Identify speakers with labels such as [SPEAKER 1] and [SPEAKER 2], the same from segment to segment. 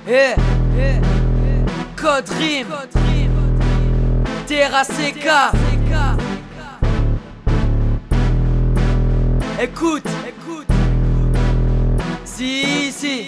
[SPEAKER 1] Code Rime, TRACK. Écoute, si.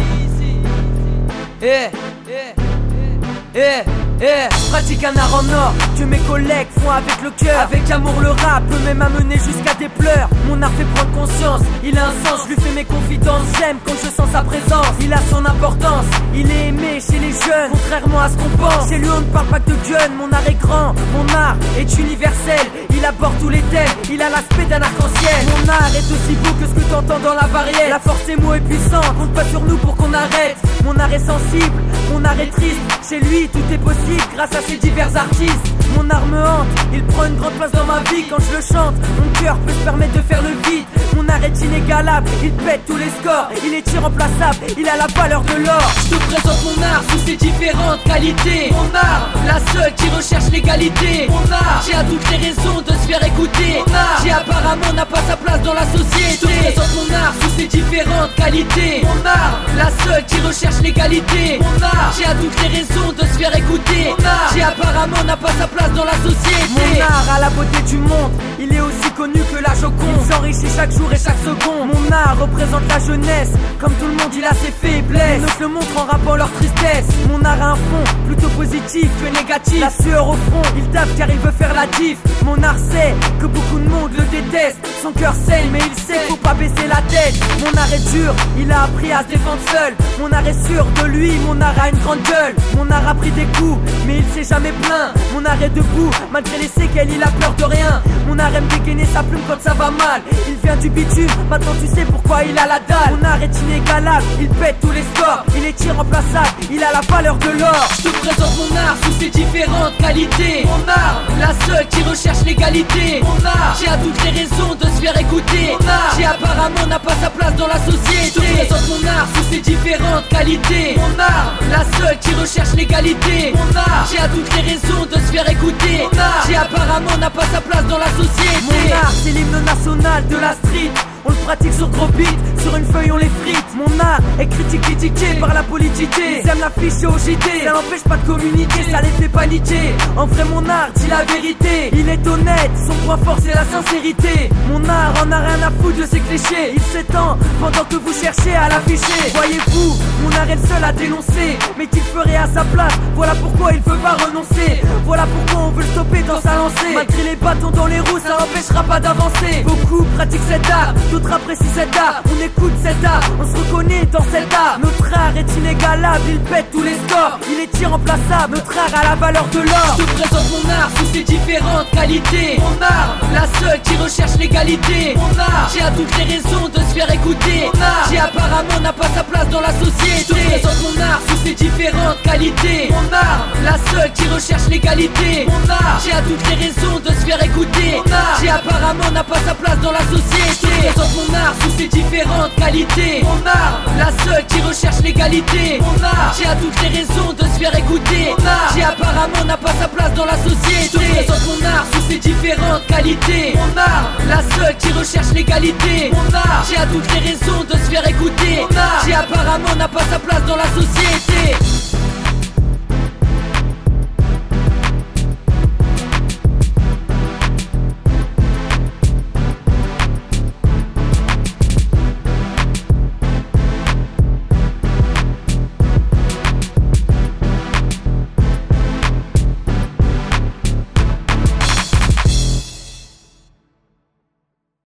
[SPEAKER 1] Pratique un art en or que mes collègues font avec le cœur. Avec amour le rap peut même amener jusqu'à des pleurs. Mon art fait prendre conscience, il a un sens, je lui fais mes confidences. J'aime quand je sens sa présence, il a son importance. Il est aimé chez les jeunes, contrairement à ce qu'on pense. Chez lui on ne parle pas que de gun, mon art est grand, mon art est universel. Il aborde tous les thèmes, il a l'aspect d'un arc-en-ciel. Mon art est aussi beau que ce que t'entends dans la variété. La force des mots est puissante, compte pas sur nous pour qu'on arrête. Mon art est sensible, mon art est triste. Chez lui tout est possible grâce à ses divers artistes. Mon art me hante, il prend une grande place dans ma vie. Quand je le chante, mon cœur peut se permettre de faire le vide. Mon art est inégalable, il pète tous les scores. Il est irremplaçable, il a la valeur de l'or. Je te présente mon art sous ses différentes qualités. Mon art, la seule qui recherche l'égalité. Mon art, qui a toutes les raisons de se faire écouter. Mon art, qui apparemment n'a pas sa place dans la société. Je te présente mon art sous ses différentes qualités. Mon art, la seule qui recherche l'égalité. Mon art, qui a toutes les raisons de se faire écouter. Mon art, qui apparemment n'a pas sa place dans la société. Mon art a la beauté du monde, il est aussi connu que la Joconde. Il s'enrichit chaque jour et chaque seconde. Mon art représente la jeunesse, comme tout le monde il a ses faiblesses. Ils ne le montrent en rappant leur tristesse. Mon art a un fond plutôt positif que négatif. La sueur au front, il tape car il veut faire la diff. Mon art sait que beaucoup de monde le déteste. Son cœur saigne mais il sait faut pas baisser la tête. Mon art est dur, il a appris à se défendre seul. Mon art est sûr de lui, mon art a une grande gueule. Mon art a pris des coups mais il s'est jamais plaint. Mon art est debout, malgré les séquelles il a peur de rien. Mon art aime dégainer sa plume quand ça va mal. Il vient du bitume, maintenant tu sais pourquoi il a la dalle. Mon art est inégalable, il pète tous les scores. Il est irremplaçable, il a la valeur de l'or. Je te présente mon art sous ses différentes qualités. Mon art, la seule qui recherche l'égalité. Mon art, qui a toutes les raisons de se faire écouter. Mon art, qui apparemment n'a pas sa place dans la société. Je te présente mon art sous ses différentes qualités. Mon art, la seule qui recherche l'égalité. Mon art, qui a toutes les raisons de se faire écouter. Mon art, qui apparemment n'a pas sa place dans la société. Mon art, c'est l'hymne national de la street. On le pratique sur gros beat, sur une feuille on les frite. Mon art est critiqué par la politicité. Ils aiment l'afficher au JT, ça n'empêche pas de communiquer, ça les fait paniquer. En vrai mon art dit la vérité, il est honnête, son point fort c'est la sincérité. Mon art en a rien à foutre de ses clichés. Il s'étend pendant que vous cherchez à l'afficher. Voyez-vous, mon art est le seul à dénoncer, mais qu'il ferait à sa place, voilà pourquoi il veut pas renoncer. Voilà pourquoi on veut le stopper dans sa lancée. Malgré les bâtons dans les roues, ça n'empêchera pas d'avancer. Beaucoup pratiquent cet art, d'autres apprécient cet art, on écoute cet art, on se reconnaît dans cet art. Notre art est inégalable, il pète tous les scores. Il est irremplaçable, notre art a la valeur de l'or. Je te présente mon art sous ses différentes qualités. Mon art, la seule qui recherche l'égalité. Mon art, qui a toutes les raisons de se faire écouter. Mon art, qui apparemment n'a pas sa place dans la société. Je te présente mon art sous ses différentes qualités. Mon art, la seule qui recherche l'égalité. Mon art, qui a toutes les raisons de se faire écouter. Mon art, qui apparemment n'a pas sa place dans la société. Je te présente mon art sous ses différentes qualités. Mon art, la seule qui recherche l'égalité. Mon art, qui a toutes les raisons de se faire écouter. Mon art, qui apparemment n'a pas sa place dans la société. Je te présente mon art sous ses différentes qualités. Mon art, la seule qui recherche l'égalité. Mon art, qui a toutes les raisons de se faire écouter. Mon art, qui apparemment n'a pas sa place dans la société.